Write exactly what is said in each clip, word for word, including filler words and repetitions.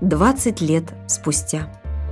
двадцать лет спустя.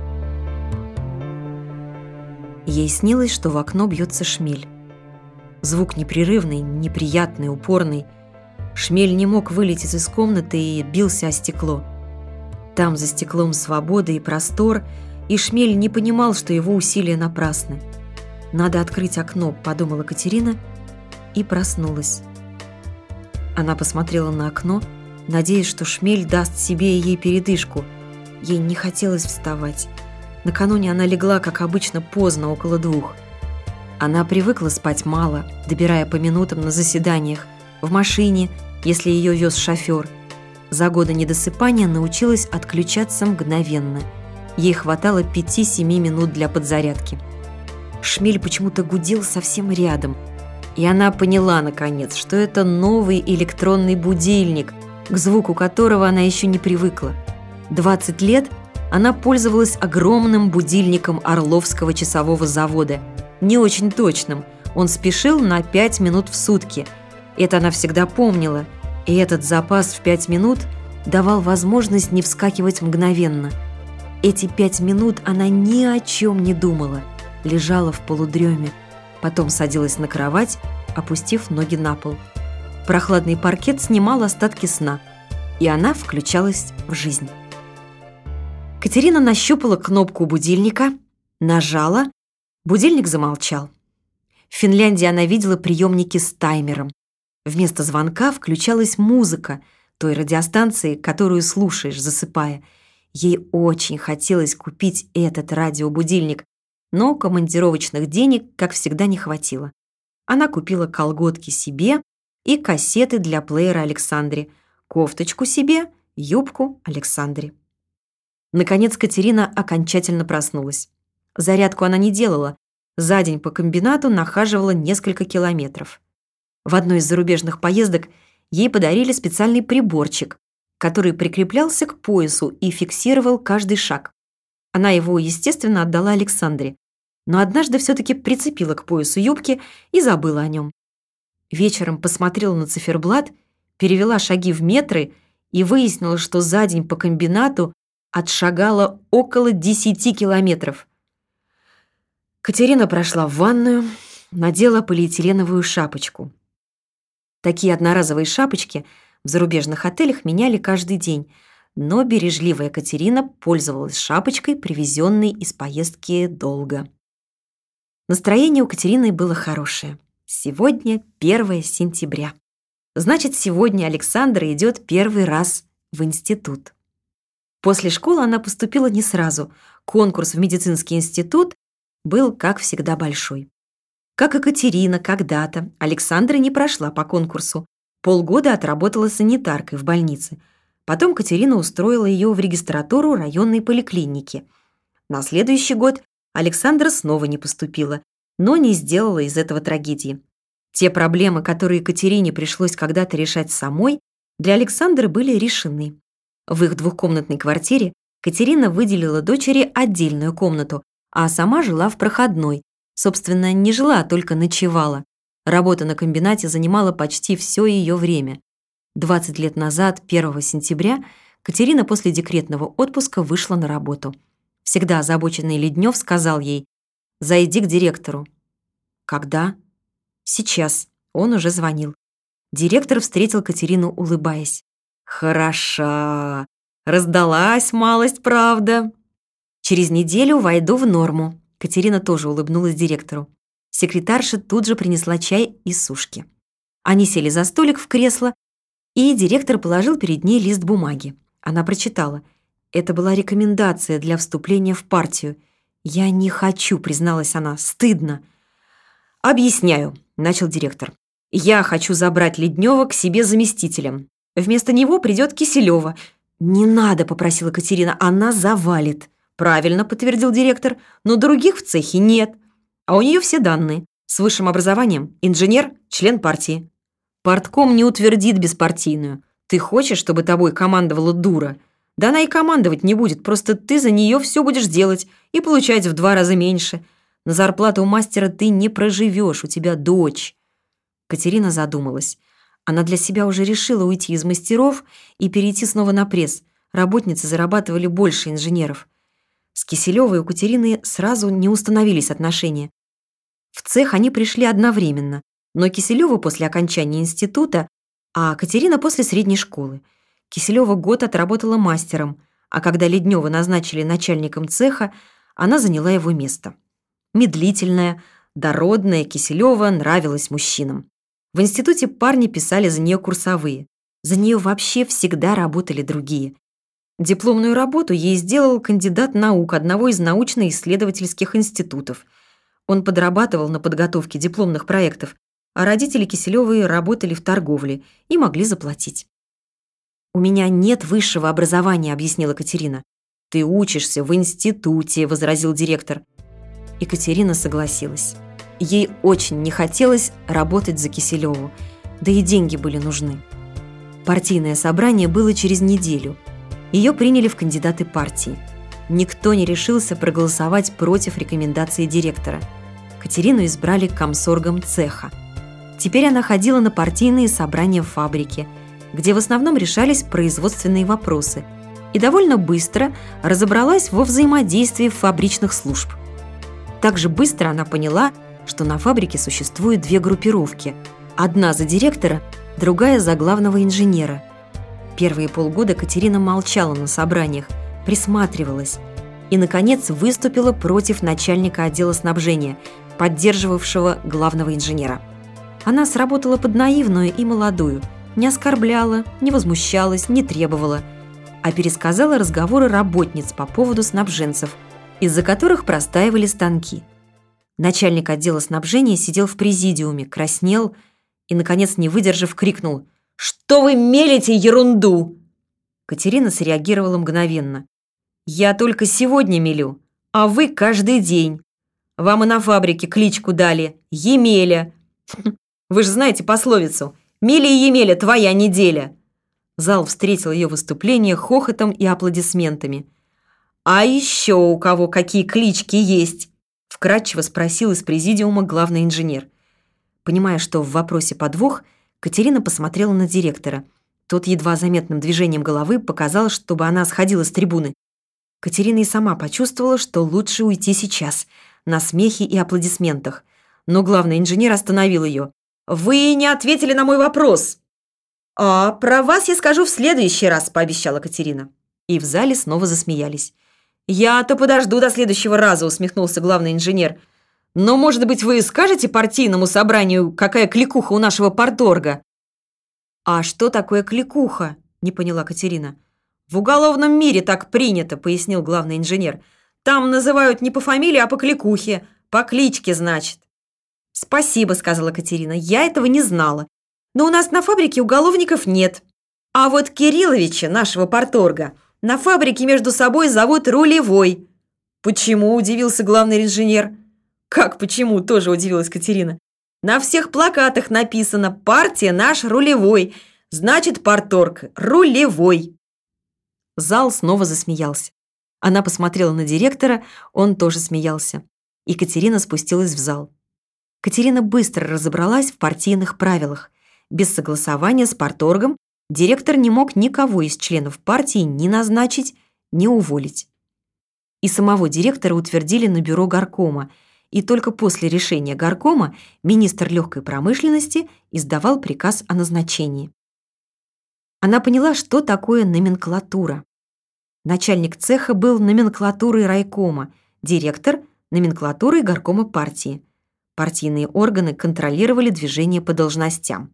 Ей снилось, что в окно бьется шмель. Звук непрерывный, неприятный, упорный. Шмель не мог вылететь из комнаты и бился о стекло. Там за стеклом свобода и простор, и шмель не понимал, что его усилия напрасны. «Надо открыть окно», — подумала Катерина и проснулась. Она посмотрела на окно, надеясь, что шмель даст себе и ей передышку. Ей не хотелось вставать. Накануне она легла, как обычно, поздно, около двух. Она привыкла спать мало, добирая по минутам на заседаниях, в машине, если ее вез шофер. За годы недосыпания научилась отключаться мгновенно. Ей хватало пяти-семи минут для подзарядки. Шмель почему-то гудел совсем рядом. И она поняла, наконец, что это новый электронный будильник, к звуку которого она еще не привыкла. двадцать лет она пользовалась огромным будильником Орловского часового завода. Не очень точным. Он спешил на пять минут в сутки. Это она всегда помнила. И этот запас в пять минут давал возможность не вскакивать мгновенно. Эти пять минут она ни о чем не думала. Лежала в полудреме. Потом садилась на кровать, опустив ноги на пол. Прохладный паркет снимал остатки сна. И она включалась в жизнь. Катерина нащупала кнопку будильника, нажала. Будильник замолчал. В Финляндии она видела приемники с таймером. Вместо звонка включалась музыка той радиостанции, которую слушаешь, засыпая. Ей очень хотелось купить этот радиобудильник, но командировочных денег, как всегда, не хватило. Она купила колготки себе и кассеты для плеера Александре, кофточку себе, юбку Александре. Наконец Катерина окончательно проснулась. Зарядку она не делала. За день по комбинату нахаживала несколько километров. В одной из зарубежных поездок ей подарили специальный приборчик, который прикреплялся к поясу и фиксировал каждый шаг. Она его, естественно, отдала Александре, но однажды все-таки прицепила к поясу юбки и забыла о нем. Вечером посмотрела на циферблат, перевела шаги в метры и выяснила, что за день по комбинату отшагала около десяти километров. Катерина прошла в ванную, надела полиэтиленовую шапочку. Такие одноразовые шапочки в зарубежных отелях меняли каждый день, но бережливая Катерина пользовалась шапочкой, привезенной из поездки долго. Настроение у Катерины было хорошее. Сегодня первое сентября. Значит, сегодня Александра идет первый раз в институт. После школы она поступила не сразу. Конкурс в медицинский институт был, как всегда, большой. Как и Катерина когда-то, Александра не прошла по конкурсу. Полгода отработала санитаркой в больнице. Потом Катерина устроила ее в регистратуру районной поликлиники. На следующий год Александра снова не поступила, но не сделала из этого трагедии. Те проблемы, которые Катерине пришлось когда-то решать самой, для Александры были решены. В их двухкомнатной квартире Катерина выделила дочери отдельную комнату, а сама жила в проходной. Собственно, не жила, а только ночевала. Работа на комбинате занимала почти все ее время. двадцать лет назад, первого сентября, Катерина после декретного отпуска вышла на работу. Всегда озабоченный Леднев сказал ей: «Зайди к директору». «Когда?» «Сейчас». Он уже звонил. Директор встретил Катерину, улыбаясь. «Хороша! Раздалась малость, правда?» «Через неделю войду в норму». Катерина тоже улыбнулась директору. Секретарша тут же принесла чай и сушки. Они сели за столик в кресло, и директор положил перед ней лист бумаги. Она прочитала. Это была рекомендация для вступления в партию. «Я не хочу», — призналась она, — «стыдно». «Объясняю», — начал директор. «Я хочу забрать Леднева к себе заместителем. Вместо него придет Киселева». «Не надо», — попросила Катерина, — «она завалит». «Правильно», — подтвердил директор, — «но других в цехе нет. А у нее все данные. С высшим образованием, инженер, член партии. Партком не утвердит беспартийную. Ты хочешь, чтобы тобой командовала дура? Да она и командовать не будет, просто ты за нее все будешь делать и получать в два раза меньше. На зарплату у мастера ты не проживешь, у тебя дочь». Катерина задумалась. Она для себя уже решила уйти из мастеров и перейти снова на пресс. работницы зарабатывали больше инженеров. С Киселевой у Катерины сразу не установились отношения. В цех они пришли одновременно, но Киселева после окончания института, а Катерина после средней школы. Киселева год отработала мастером, а когда Леднева назначили начальником цеха, она заняла его место. Медлительная, дородная Киселева нравилась мужчинам. В институте парни писали за нее курсовые. За нее вообще всегда работали другие. Дипломную работу ей сделал кандидат наук одного из научно-исследовательских институтов. Он подрабатывал на подготовке дипломных проектов, а родители Киселевой работали в торговле и могли заплатить. «У меня нет высшего образования», — объяснила Катерина. «Ты учишься в институте», — возразил директор. И Катерина согласилась. Ей очень не хотелось работать за Киселеву, да и деньги были нужны. Партийное собрание было через неделю. Ее приняли в кандидаты партии. Никто не решился проголосовать против рекомендации директора. Катерину избрали комсоргом цеха. Теперь она ходила на партийные собрания в фабрике, где в основном решались производственные вопросы, и довольно быстро разобралась во взаимодействии фабричных служб. Также быстро она поняла, что на фабрике существует две группировки. Одна за директора, другая за главного инженера. Первые полгода Катерина молчала на собраниях, присматривалась и, наконец, выступила против начальника отдела снабжения, поддерживавшего главного инженера. Она сработала под наивную и молодую, не оскорбляла, не возмущалась, не требовала, а пересказала разговоры работниц по поводу снабженцев, из-за которых простаивали станки. Начальник отдела снабжения сидел в президиуме, краснел и, наконец, не выдержав, крикнул: «Что вы мелите ерунду?» Катерина среагировала мгновенно. «Я только сегодня мелю, а вы каждый день. Вам и на фабрике кличку дали – Емеля. Вы же знаете пословицу «Мели и Емеля, твоя неделя». Зал встретил ее выступление хохотом и аплодисментами. «А еще у кого какие клички есть?» – вкратчиво спросил из президиума главный инженер. Понимая, что в вопросе подвох, Катерина посмотрела на директора. Тот едва заметным движением головы показал, чтобы она сходила с трибуны. Катерина и сама почувствовала, что лучше уйти сейчас, на смехе и аплодисментах. Но главный инженер остановил ее. «Вы не ответили на мой вопрос!» «А про вас я скажу в следующий раз», – пообещала Катерина. И в зале снова засмеялись. «Я-то подожду до следующего раза», – усмехнулся главный инженер. «Но, может быть, вы скажете партийному собранию, какая кликуха у нашего парторга?» «А что такое кликуха?» – не поняла Катерина. «В уголовном мире так принято», – пояснил главный инженер. «Там называют не по фамилии, а по кликухе. По кличке, значит». «Спасибо», – сказала Катерина. «Я этого не знала. Но у нас на фабрике уголовников нет. А вот Кирилловича, нашего парторга, на фабрике между собой зовут Рулевой». «Почему?» – удивился главный инженер. «Как почему?» – тоже удивилась Катерина. «На всех плакатах написано «Партия наш Рулевой». Значит, парторг Рулевой». Зал снова засмеялся. Она посмотрела на директора, он тоже смеялся. И Катерина спустилась в зал. Катерина быстро разобралась в партийных правилах. Без согласования с парторгом директор не мог никого из членов партии ни назначить, ни уволить. И самого директора утвердили на бюро горкома, и только после решения горкома министр легкой промышленности издавал приказ о назначении. Она поняла, что такое номенклатура. Начальник цеха был номенклатурой райкома, директор – номенклатурой горкома партии. Партийные органы контролировали движение по должностям.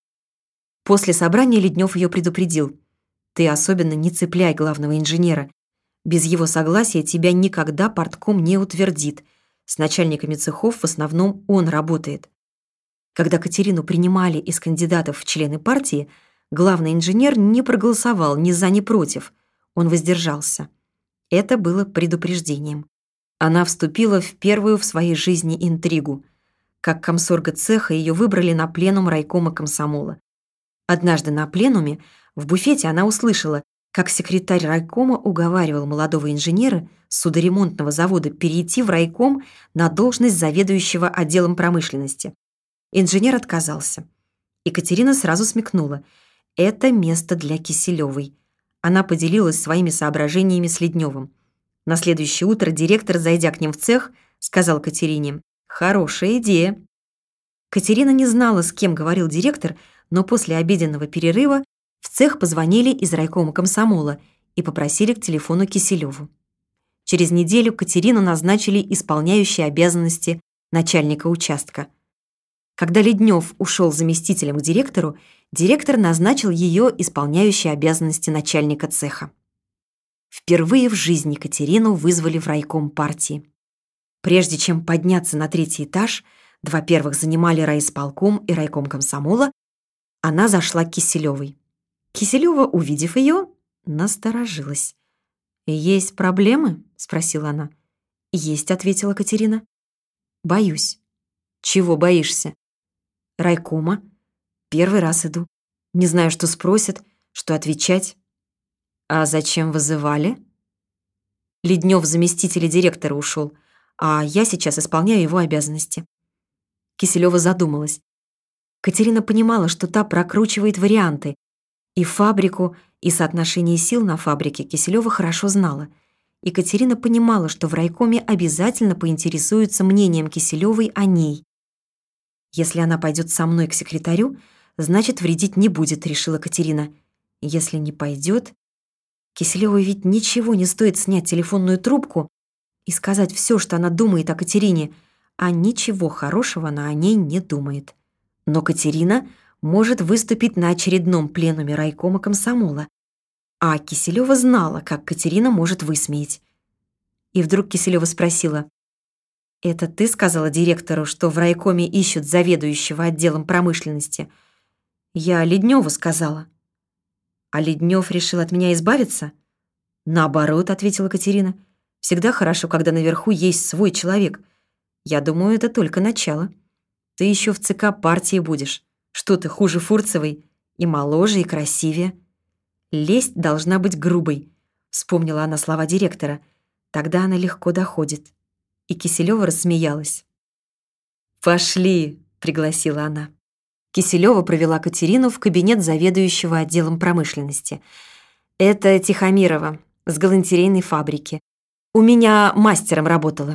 После собрания Леднев ее предупредил: «Ты особенно не цепляй главного инженера. Без его согласия тебя никогда партком не утвердит. С начальниками цехов в основном он работает». Когда Катерину принимали из кандидатов в члены партии, главный инженер не проголосовал ни за, ни против. Он воздержался. Это было предупреждением. Она вступила в первую в своей жизни интригу. Как комсорга цеха ее выбрали на пленум райкома комсомола. Однажды на пленуме в буфете она услышала, как секретарь райкома уговаривал молодого инженера с судоремонтного завода перейти в райком на должность заведующего отделом промышленности. Инженер отказался. Екатерина сразу смекнула: это место для Киселевой. Она поделилась своими соображениями с Ледневым. На следующее утро директор, зайдя к ним в цех, сказал Катерине: «Хорошая идея». Катерина не знала, с кем говорил директор, но после обеденного перерыва в цех позвонили из райкома комсомола и попросили к телефону Киселеву. Через неделю Катерину назначили исполняющей обязанности начальника участка. Когда Леднев ушел заместителем к директору, директор назначил ее исполняющей обязанности начальника цеха. Впервые в жизни Катерину вызвали в райком партии. Прежде чем подняться на третий этаж, два первых занимали райисполком и райком комсомола, она зашла к Киселевой. Киселева, увидев ее, насторожилась. «Есть проблемы?» — спросила она. «Есть», — ответила Катерина. «Боюсь». «Чего боишься?» «Райкома. Первый раз иду. Не знаю, что спросят, что отвечать». «А зачем вызывали?» «Леднев, заместитель директора, ушел, а я сейчас исполняю его обязанности». Киселева задумалась. Катерина понимала, что та прокручивает варианты. И фабрику, и соотношение сил на фабрике Киселева хорошо знала. И Катерина понимала, что в райкоме обязательно поинтересуются мнением Киселевой о ней. «Если она пойдет со мной к секретарю, значит, вредить не будет», — решила Катерина. «Если не пойдет...» Киселевой ведь ничего не стоит снять телефонную трубку и сказать все, что она думает о Катерине, а ничего хорошего она о ней не думает. Но Катерина может выступить на очередном пленуме райкома комсомола, а Киселева знала, как Катерина может высмеять. И вдруг Киселева спросила: «Это ты сказала директору, что в райкоме ищут заведующего отделом промышленности?» «Я Ледневу сказала». «А Леднев решил от меня избавиться?» «Наоборот», — ответила Катерина. «Всегда хорошо, когда наверху есть свой человек. Я думаю, это только начало. Ты еще в ЦК партии будешь. Что ты, хуже Фурцевой? И моложе, и красивее». «Лесть должна быть грубой», — вспомнила она слова директора. «Тогда она легко доходит». И Киселева рассмеялась. «Пошли», — пригласила она. Киселева провела Катерину в кабинет заведующего отделом промышленности. «Это Тихомирова, с галантерейной фабрики. У меня мастером работала».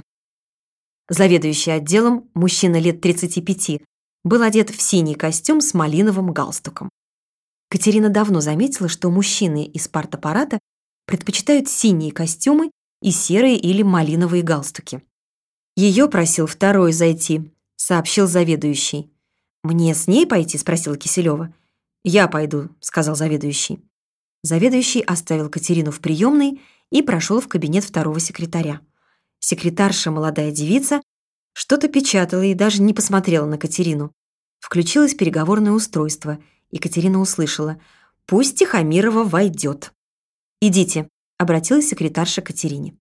Заведующий отделом, мужчина лет тридцати пяти, был одет в синий костюм с малиновым галстуком. Катерина давно заметила, что мужчины из партаппарата предпочитают синие костюмы и серые или малиновые галстуки. «Ее просил второй зайти», — сообщил заведующий. «Мне с ней пойти?» — спросила Киселева. «Я пойду», — сказал заведующий. Заведующий оставил Катерину в приемной и прошел в кабинет второго секретаря. Секретарша, молодая девица, что-то печатала и даже не посмотрела на Катерину. Включилось переговорное устройство, и Катерина услышала: «Пусть Тихомирова войдет». «Идите», — обратилась секретарша к Катерине.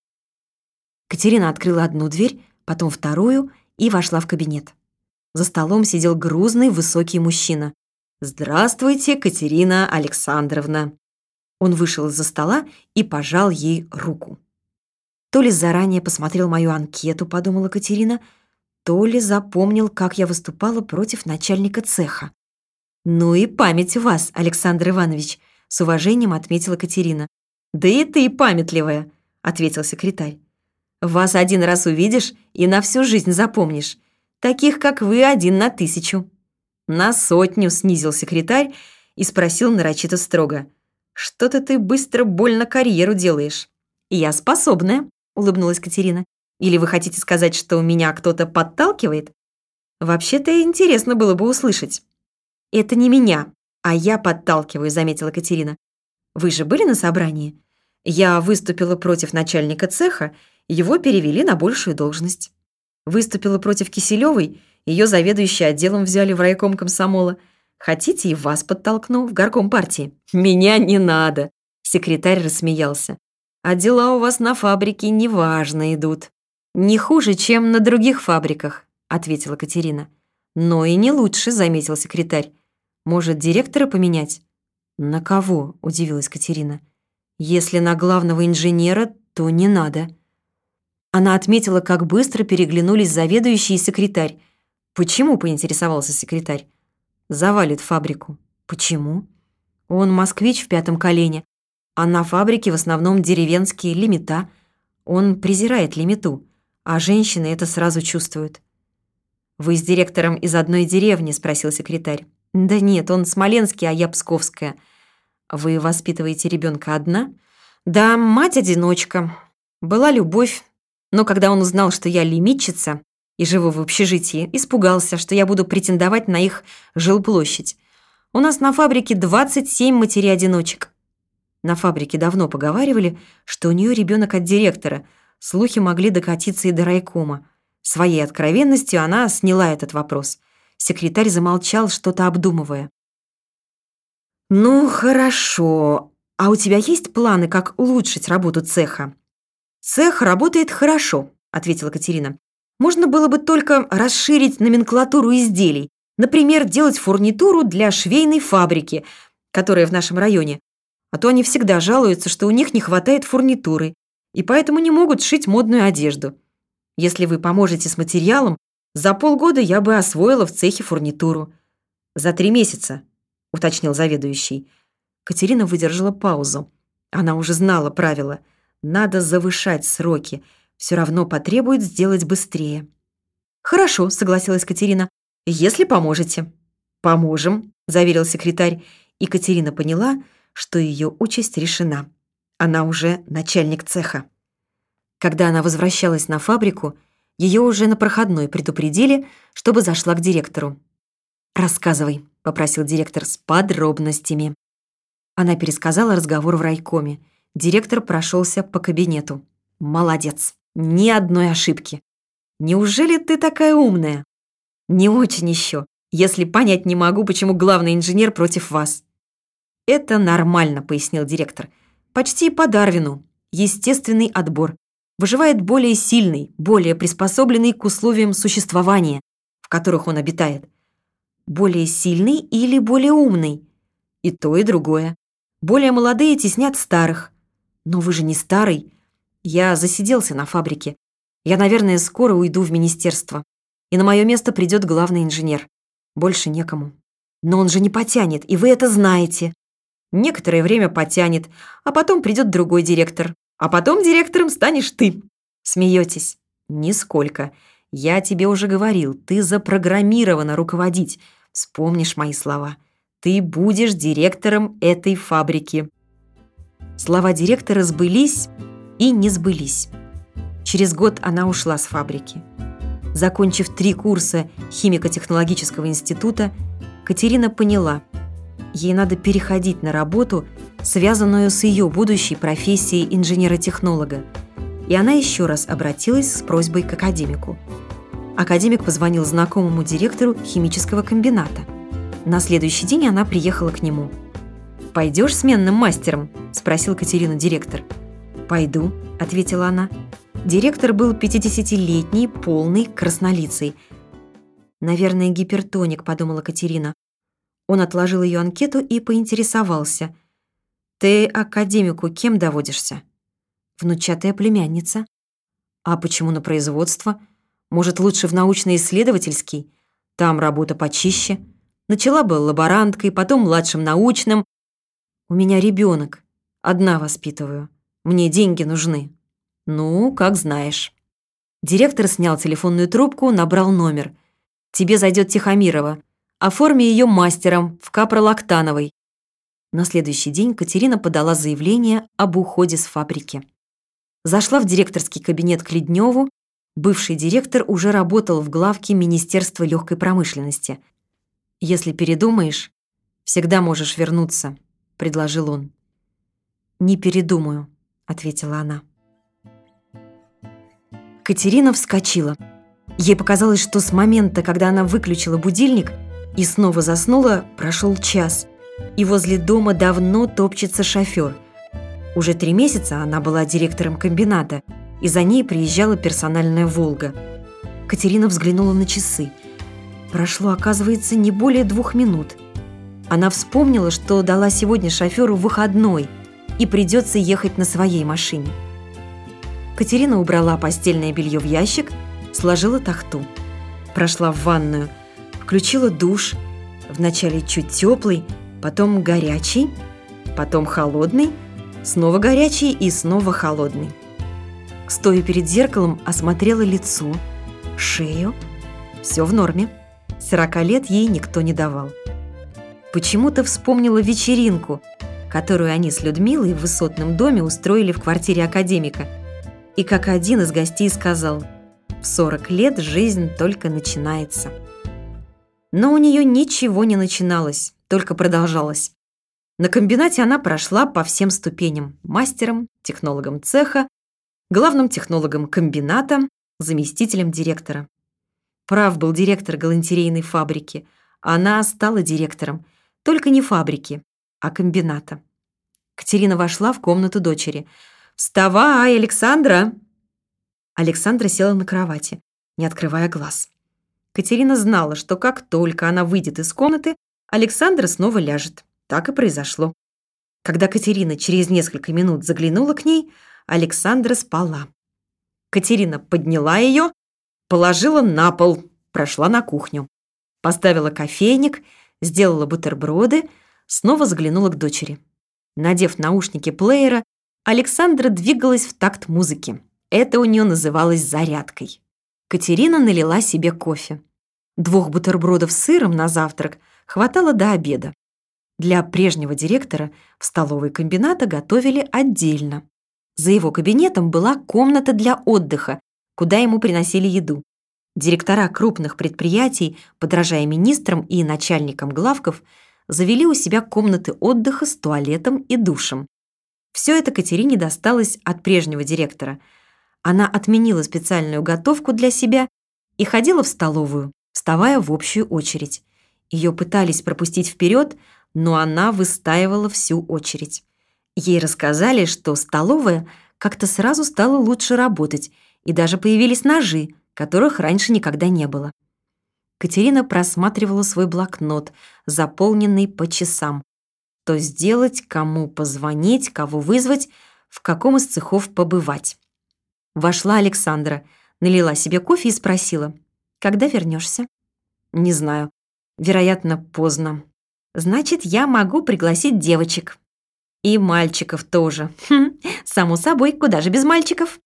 Катерина открыла одну дверь, потом вторую и вошла в кабинет. За столом сидел грузный высокий мужчина. «Здравствуйте, Катерина Александровна». Он вышел из-за стола и пожал ей руку. То ли заранее посмотрел мою анкету, подумала Катерина, то ли запомнил, как я выступала против начальника цеха. «Ну и память у вас, Александр Иванович», — с уважением отметила Катерина. «Да и ты памятливая», — ответил секретарь. «Вас один раз увидишь и на всю жизнь запомнишь. Таких, как вы, один на тысячу». «На сотню», — снизил секретарь и спросил нарочито строго. «Что-то ты быстро больно карьеру делаешь». «Я способная», — улыбнулась Катерина. «Или вы хотите сказать, что меня кто-то подталкивает?» «Вообще-то интересно было бы услышать». «Это не меня, а я подталкиваю», — заметила Катерина. «Вы же были на собрании? Я выступила против начальника цеха, его перевели на большую должность. Выступила против Киселевой, ее заведующей отделом взяли в райком комсомола. Хотите, и вас подтолкну в горком партии?» «Меня не надо», — секретарь рассмеялся. «А дела у вас на фабрике неважно идут». «Не хуже, чем на других фабриках», — ответила Катерина. «Но и не лучше», — заметил секретарь. «Может, директора поменять?» «На кого?» — удивилась Катерина. «Если на главного инженера, то не надо». Она отметила, как быстро переглянулись заведующий и секретарь. «Почему?» — поинтересовался секретарь. «Завалит фабрику». «Почему?» «Он москвич в пятом колене. А на фабрике в основном деревенские лимита. Он презирает лимиту, а женщины это сразу чувствуют. «Вы с директором из одной деревни?» – спросил секретарь. «Да нет, он смоленский, а я псковская». «Вы воспитываете ребенка одна?» «Да, мать-одиночка. Была любовь, но когда он узнал, что я лимитчица и живу в общежитии, испугался, что я буду претендовать на их жилплощадь. У нас на фабрике двадцать семь матерей-одиночек». На фабрике давно поговаривали, что у нее ребенок от директора. Слухи могли докатиться и до райкома. Своей откровенностью она сняла этот вопрос. Секретарь замолчал, что-то обдумывая. «Ну, хорошо. А у тебя есть планы, как улучшить работу цеха?» «Цех работает хорошо», — ответила Катерина. «Можно было бы только расширить номенклатуру изделий. Например, делать фурнитуру для швейной фабрики, которая в нашем районе. А то они всегда жалуются, что у них не хватает фурнитуры, и поэтому не могут шить модную одежду. Если вы поможете с материалом, за полгода я бы освоила в цехе фурнитуру». «За три месяца», — уточнил заведующий. Катерина выдержала паузу. Она уже знала правила. Надо завышать сроки. Все равно потребует сделать быстрее. «Хорошо», — согласилась Катерина. «Если поможете». «Поможем», — заверил секретарь. И Катерина поняла, что ее участь решена. Она уже начальник цеха. Когда она возвращалась на фабрику, ее уже на проходной предупредили, чтобы зашла к директору. «Рассказывай», — попросил директор с подробностями. Она пересказала разговор в райкоме. Директор прошелся по кабинету. «Молодец, ни одной ошибки. Неужели ты такая умная?» «Не очень еще, если понять не могу, почему главный инженер против вас». «Это нормально», — пояснил директор. «Почти по Дарвину. Естественный отбор. Выживает более сильный, более приспособленный к условиям существования, в которых он обитает. Более сильный или более умный? И то, и другое. Более молодые теснят старых. Но вы же не старый. Я засиделся на фабрике. Я, наверное, скоро уйду в министерство. И на мое место придет главный инженер. Больше некому. Но он же не потянет, и вы это знаете. Некоторое время потянет, а потом придет другой директор. А потом директором станешь ты. Смеетесь? Нисколько. Я тебе уже говорил, ты запрограммирована руководить. Вспомнишь мои слова. Ты будешь директором этой фабрики». Слова директора сбылись и не сбылись. Через год она ушла с фабрики. Закончив три курса химико-технологического института, Катерина поняла, ей надо переходить на работу, связанную с ее будущей профессией инженера-технолога. И она еще раз обратилась с просьбой к академику. Академик позвонил знакомому директору химического комбината. На следующий день она приехала к нему. «Пойдешь сменным мастером?» – спросил Катерину директор. «Пойду», – ответила она. Директор был пятидесятилетний, полный, краснолицый. «Наверное, гипертоник», – подумала Катерина. Он отложил ее анкету и поинтересовался. «Ты академику кем доводишься?» «Внучатая племянница». «А почему на производство? Может, лучше в научно-исследовательский? Там работа почище. Начала бы лаборанткой, потом младшим научным. У меня ребенок. Одна воспитываю. Мне деньги нужны». «Ну, как знаешь». Директор снял телефонную трубку, набрал номер. «Тебе зайдет Тихомирова. Оформи ее мастером в капролактановой». На следующий день Катерина подала заявление об уходе с фабрики. Зашла в директорский кабинет к Ледневу. Бывший директор уже работал в главке Министерства легкой промышленности. «Если передумаешь, всегда можешь вернуться», — предложил он. «Не передумаю», — ответила она. Катерина вскочила. Ей показалось, что с момента, когда она выключила будильник и снова заснула, прошел час, и возле дома давно топчется шофер. Уже три месяца она была директором комбината, и за ней приезжала персональная «Волга». Катерина взглянула на часы. Прошло, оказывается, не более двух минут. Она вспомнила, что дала сегодня шоферу выходной, и придется ехать на своей машине. Катерина убрала постельное белье в ящик, сложила тахту. Прошла в ванную, включила душ, вначале чуть теплый, потом горячий, потом холодный, Снова горячий и снова холодный. Стоя перед зеркалом, осмотрела лицо, шею. Все в норме. Сорока лет ей никто не давал. Почему-то вспомнила вечеринку, которую они с Людмилой в высотном доме устроили в квартире академика. И как один из гостей сказал: «В сорок лет жизнь только начинается». Но у нее ничего не начиналось, только продолжалось. На комбинате она прошла по всем ступеням: мастером, технологом цеха, главным технологом комбината, заместителем директора. Прав был директор галантерейной фабрики. Она стала директором, только не фабрики, а комбината. Катерина вошла в комнату дочери. «Вставай, Александра!» Александра села на кровати, не открывая глаз. Катерина знала, что как только она выйдет из комнаты, Александра снова ляжет. Так и произошло. Когда Катерина через несколько минут заглянула к ней, Александра спала. Катерина подняла ее, положила на пол, прошла на кухню, поставила кофейник, сделала бутерброды, снова заглянула к дочери. Надев наушники плеера, Александра двигалась в такт музыки. Это у нее называлось зарядкой. Катерина налила себе кофе. Двух бутербродов с сыром на завтрак хватало до обеда. Для прежнего директора в столовой комбината готовили отдельно. За его кабинетом была комната для отдыха, куда ему приносили еду. Директора крупных предприятий, подражая министрам и начальникам главков, завели у себя комнаты отдыха с туалетом и душем. Все это Катерине досталось от прежнего директора. Она отменила специальную готовку для себя и ходила в столовую, вставая в общую очередь. Ее пытались пропустить вперед, но она выстаивала всю очередь. Ей рассказали, что столовая как-то сразу стала лучше работать, и даже появились ножи, которых раньше никогда не было. Катерина просматривала свой блокнот, заполненный по часам. Что сделать, кому позвонить, кого вызвать, в каком из цехов побывать. Вошла Александра, налила себе кофе и спросила: «Когда вернешься?» «Не знаю. Вероятно, поздно». «Значит, я могу пригласить девочек». «И мальчиков тоже». «Хм, само собой, куда же без мальчиков?»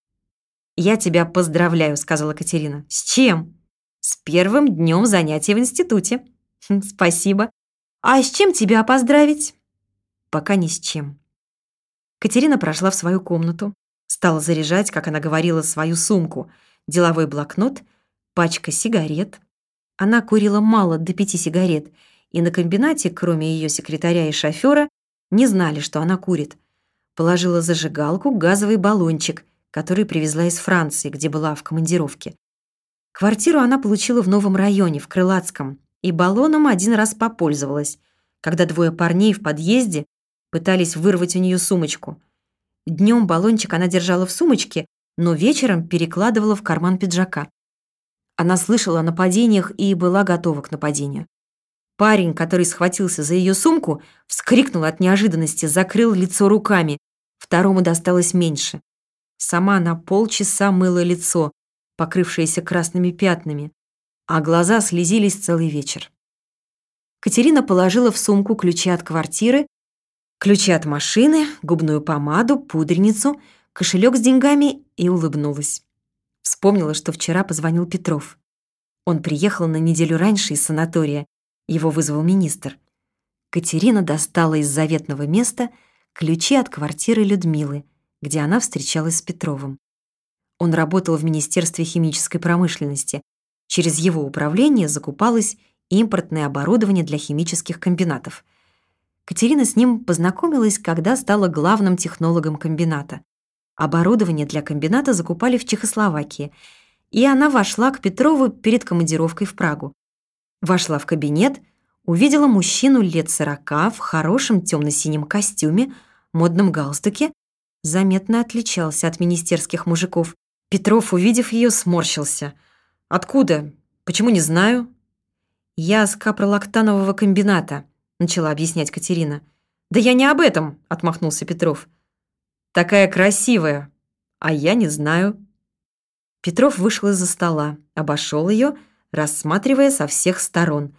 «Я тебя поздравляю», — сказала Катерина. «С чем?» «С первым днем занятий в институте». «Хм, спасибо. А с чем тебя поздравить?» «Пока ни с чем». Катерина прошла в свою комнату, стала заряжать, как она говорила, свою сумку, деловой блокнот, пачка сигарет. Она курила мало, до пяти сигарет, и на комбинате, кроме ее секретаря и шофера, не знали, что она курит. Положила зажигалку, газовый баллончик, который привезла из Франции, где была в командировке. Квартиру она получила в новом районе, в Крылатском, и баллоном один раз попользовалась, когда двое парней в подъезде пытались вырвать у нее сумочку. Днем баллончик она держала в сумочке, но вечером перекладывала в карман пиджака. Она слышала о нападениях и была готова к нападению. Парень, который схватился за ее сумку, вскрикнул от неожиданности, закрыл лицо руками. Второму досталось меньше. Сама она полчаса мыла лицо, покрывшееся красными пятнами, а глаза слезились целый вечер. Катерина положила в сумку ключи от квартиры, ключи от машины, губную помаду, пудреницу, кошелек с деньгами и улыбнулась. Вспомнила, что вчера позвонил Петров. Он приехал на неделю раньше из санатория. Его вызвал министр. Катерина достала из заветного места ключи от квартиры Людмилы, где она встречалась с Петровым. Он работал в Министерстве химической промышленности. Через его управление закупалось импортное оборудование для химических комбинатов. Катерина с ним познакомилась, когда стала главным технологом комбината. Оборудование для комбината закупали в Чехословакии, и она вошла к Петрову перед командировкой в Прагу. Вошла в кабинет, увидела мужчину лет сорока в хорошем темно-синем костюме, модном галстуке. Заметно отличался от министерских мужиков. Петров, увидев ее, сморщился. «Откуда? Почему не знаю?» «Я с капролактанового комбината», — начала объяснять Катерина. «Да я не об этом», — отмахнулся Петров. «Такая красивая, а я не знаю». Петров вышел из-за стола, обошел ее, рассматривая со всех сторон.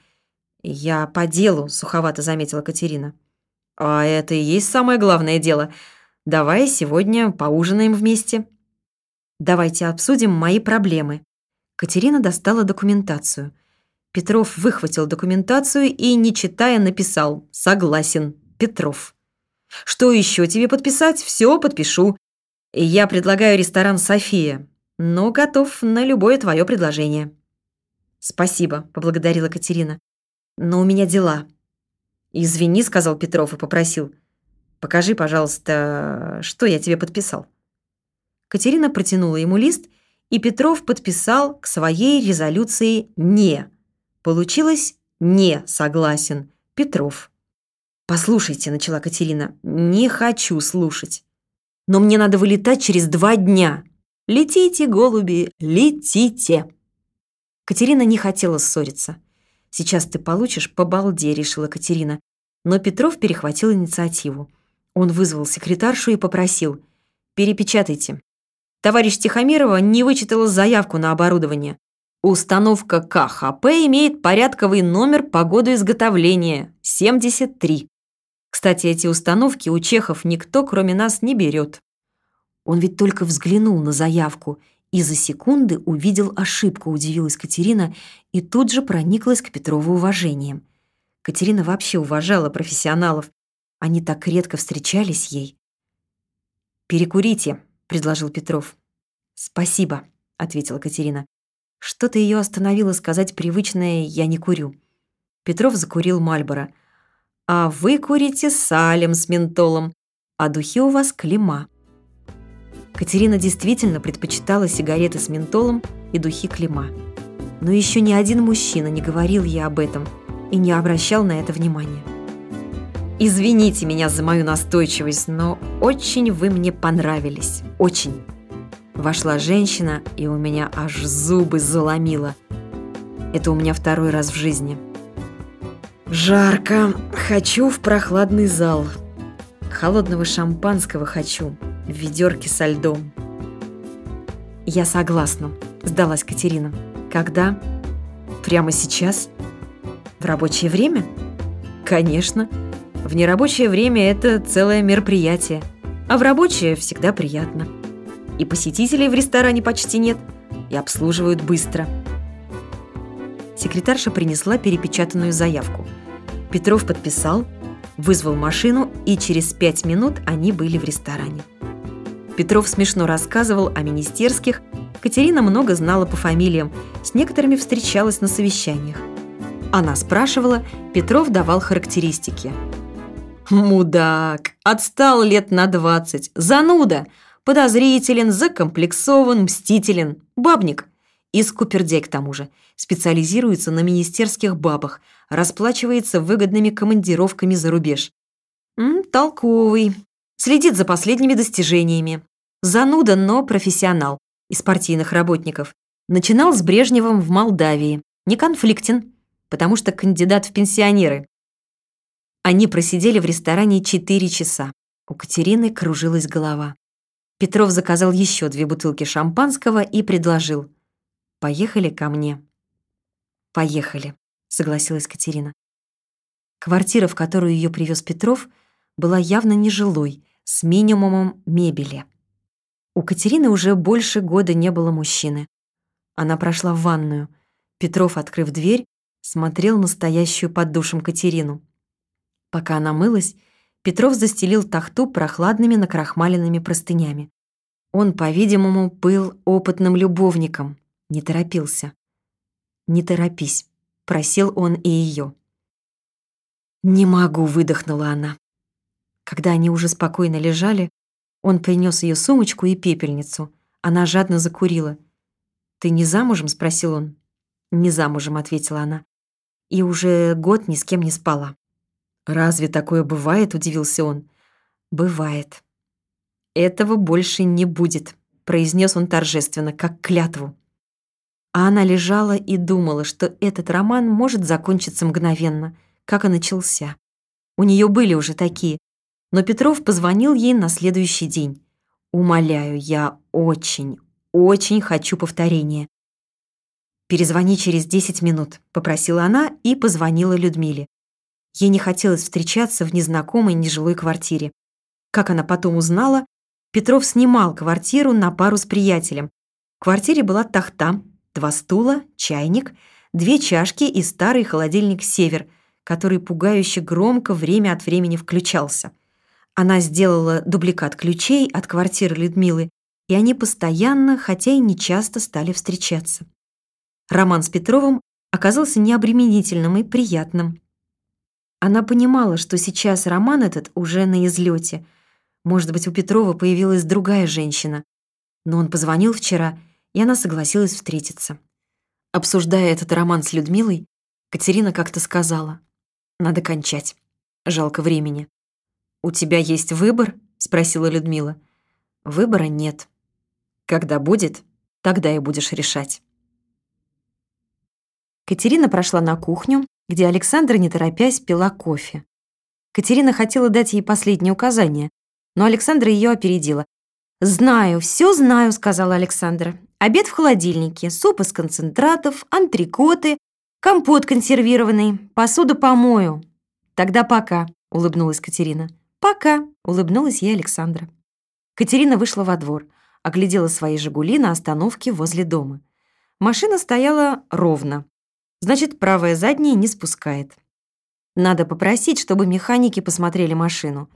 «Я по делу», — суховато заметила Катерина. «А это и есть самое главное дело. Давай сегодня поужинаем вместе. Давайте обсудим мои проблемы. Катерина достала документацию. Петров выхватил документацию и, не читая, написал «Согласен, Петров». «Что еще тебе подписать? Все подпишу. Я предлагаю ресторан «София», но готов на любое твое предложение». «Спасибо», — поблагодарила Катерина. «Но у меня дела». «Извини», — сказал Петров и попросил. «Покажи, пожалуйста, что я тебе подписал». Катерина протянула ему лист, и Петров подписал к своей резолюции «не». Получилось «не согласен, Петров». «Послушайте», — начала Катерина, — «не хочу слушать. Но мне надо вылетать через два дня. Летите, голуби, летите». Катерина не хотела ссориться. «Сейчас ты получишь по балде», — решила Катерина. Но Петров перехватил инициативу. Он вызвал секретаршу и попросил: «Перепечатайте. Товарищ Тихомирова не вычитала заявку на оборудование. Установка ка ха пэ имеет порядковый номер по году изготовления – семьдесят три. Кстати, эти установки у чехов никто, кроме нас, не берет». Он ведь только взглянул на заявку и за секунды увидел ошибку, удивилась Катерина, и тут же прониклась к Петрову уважением. Катерина вообще уважала профессионалов. Они так редко встречались ей. «Перекурите», — предложил Петров. «Спасибо», — ответила Катерина. Что-то ее остановило сказать привычное «я не курю». Петров закурил Мальборо. «А вы курите салем с ментолом, а духи у вас Клима». Катерина действительно предпочитала сигареты с ментолом и духи Клима. Но еще ни один мужчина не говорил ей об этом и не обращал на это внимания. «Извините меня за мою настойчивость, но очень вы мне понравились. Очень». Вошла женщина, и у меня аж зубы заломило. Это у меня второй раз в жизни. «Жарко. Хочу в прохладный зал. Холодного шампанского хочу, в ведерке со льдом». «Я согласна», — сдалась Катерина. «Когда?» «Прямо сейчас?» «В рабочее время?» «Конечно. В нерабочее время это целое мероприятие, а в рабочее всегда приятно. И посетителей в ресторане почти нет, и обслуживают быстро». Секретарша принесла перепечатанную заявку. Петров подписал, вызвал машину, и через пять минут они были в ресторане. Петров смешно рассказывал о министерских, Катерина много знала по фамилиям, с некоторыми встречалась на совещаниях. Она спрашивала, Петров давал характеристики. «Мудак, отстал лет на двадцать, зануда, подозрителен, закомплексован, мстителен, бабник. И скупердяй к тому же, специализируется на министерских бабах, расплачивается выгодными командировками за рубеж. М, толковый, следит за последними достижениями. Зануда, но профессионал, из партийных работников. Начинал с Брежневым в Молдавии, не конфликтен, потому что кандидат в пенсионеры». Они просидели в ресторане четыре часа. У Катерины кружилась голова. Петров заказал еще две бутылки шампанского и предложил: «Поехали ко мне». «Поехали», — согласилась Катерина. Квартира, в которую ее привез Петров, была явно нежилой, с минимумом мебели. У Катерины уже больше года не было мужчины. Она прошла в ванную. Петров, открыв дверь, смотрел на стоящую под душем Катерину. Пока она мылась, Петров застелил тахту прохладными накрахмаленными простынями. Он, по-видимому, был опытным любовником, не торопился. «Не торопись», — просил он и ее. «Не могу», — выдохнула она. Когда они уже спокойно лежали, он принес ее сумочку и пепельницу. Она жадно закурила. «Ты не замужем?» — спросил он. «Не замужем», — ответила она. «И уже год ни с кем не спала». «Разве такое бывает?» — удивился он. «Бывает». «Этого больше не будет», — произнес он торжественно, как клятву. А она лежала и думала, что этот роман может закончиться мгновенно, как и начался. У нее были уже такие. Но Петров позвонил ей на следующий день. «Умоляю, я очень, очень хочу повторения». «Перезвони через десять минут», — попросила она и позвонила Людмиле. Ей не хотелось встречаться в незнакомой нежилой квартире. Как она потом узнала, Петров снимал квартиру на пару с приятелем. В квартире была тахта, два стула, чайник, две чашки и старый холодильник «Север», который пугающе громко время от времени включался. Она сделала дубликат ключей от квартиры Людмилы, и они постоянно, хотя и нечасто, стали встречаться. Роман с Петровым оказался необременительным и приятным. Она понимала, что сейчас роман этот уже на излете. Может быть, у Петрова появилась другая женщина. Но он позвонил вчера, и она согласилась встретиться. Обсуждая этот роман с Людмилой, Катерина как-то сказала: «Надо кончать. Жалко времени». «У тебя есть выбор?» — спросила Людмила. «Выбора нет. Когда будет, тогда и будешь решать». Катерина прошла на кухню, где Александра, не торопясь, пила кофе. Катерина хотела дать ей последние указания, но Александра ее опередила. «Знаю, все знаю», — сказала Александра. «Обед в холодильнике, суп из концентратов, антрикоты, компот консервированный, посуду помою». «Тогда пока», — улыбнулась Катерина. «Пока», — улыбнулась ей Александра. Катерина вышла во двор, оглядела свои «Жигули» на остановке возле дома. Машина стояла ровно. Значит, правая задняя не спускает. Надо попросить, чтобы механики посмотрели машину.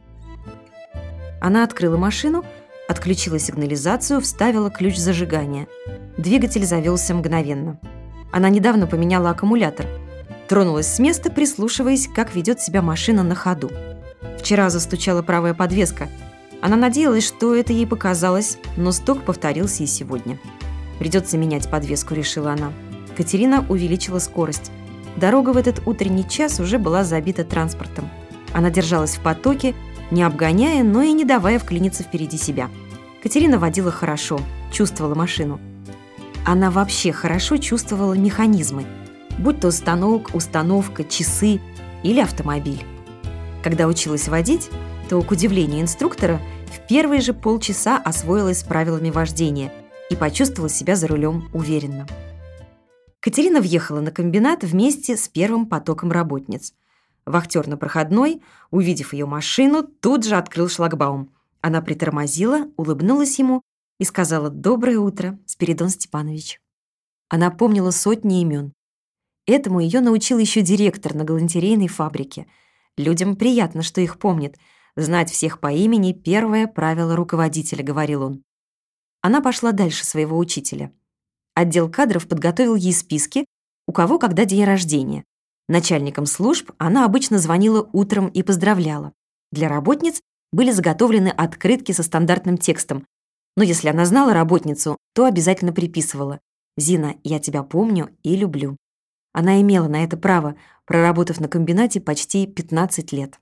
Она открыла машину, отключила сигнализацию, вставила ключ зажигания. Двигатель завелся мгновенно. Она недавно поменяла аккумулятор. Тронулась с места, прислушиваясь, как ведет себя машина на ходу. Вчера застучала правая подвеска. Она надеялась, что это ей показалось, но стук повторился и сегодня. «Придется менять подвеску», — решила она. Катерина увеличила скорость. Дорога в этот утренний час уже была забита транспортом. Она держалась в потоке, не обгоняя, но и не давая вклиниться впереди себя. Катерина водила хорошо, чувствовала машину. Она вообще хорошо чувствовала механизмы, будь то станок, установка, часы или автомобиль. Когда училась водить, то, к удивлению инструктора, в первые же полчаса освоилась с правилами вождения и почувствовала себя за рулем уверенно. Катерина въехала на комбинат вместе с первым потоком работниц. Вахтер на проходной, увидев ее машину, тут же открыл шлагбаум. Она притормозила, улыбнулась ему и сказала: «Доброе утро, Спиридон Степанович». Она помнила сотни имен. Этому ее научил еще директор на галантерейной фабрике. Людям приятно, что их помнят. Знать всех по имени — первое правило руководителя, говорил он. Она пошла дальше своего учителя. Отдел кадров подготовил ей списки, у кого когда день рождения. Начальникам служб она обычно звонила утром и поздравляла. Для работниц были заготовлены открытки со стандартным текстом. Но если она знала работницу, то обязательно приписывала: «Зина, я тебя помню и люблю». Она имела на это право, проработав на комбинате почти пятнадцать лет.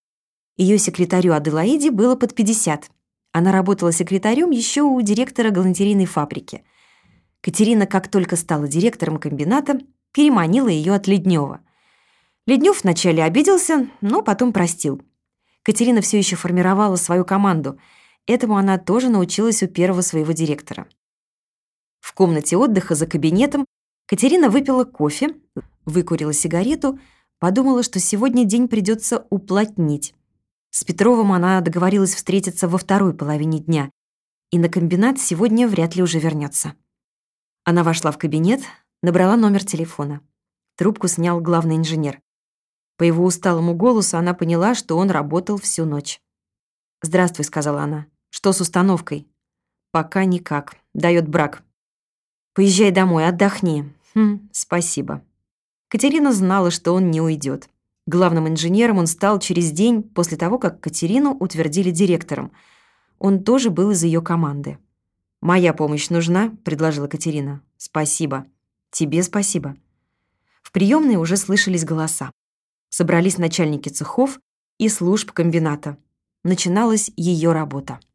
Ее секретарю Аделаиде было под пятьдесят. Она работала секретарем еще у директора галантерейной фабрики. Катерина, как только стала директором комбината, переманила ее от Леднева. Леднев вначале обиделся, но потом простил. Катерина все еще формировала свою команду. Этому она тоже научилась у первого своего директора. В комнате отдыха за кабинетом Катерина выпила кофе, выкурила сигарету, подумала, что сегодня день придется уплотнить. С Петровым она договорилась встретиться во второй половине дня, и на комбинат сегодня вряд ли уже вернется. Она вошла в кабинет, набрала номер телефона. Трубку снял главный инженер. По его усталому голосу она поняла, что он работал всю ночь. «Здравствуй», — сказала она. «Что с установкой?» «Пока никак. Дает брак». «Поезжай домой, отдохни». «Хм, спасибо». Катерина знала, что он не уйдет. Главным инженером он стал через день после того, как Катерину утвердили директором. Он тоже был из ее команды. «Моя помощь нужна?» — предложила Катерина. «Спасибо». «Тебе спасибо». В приемной уже слышались голоса. Собрались начальники цехов и служб комбината. Начиналась ее работа.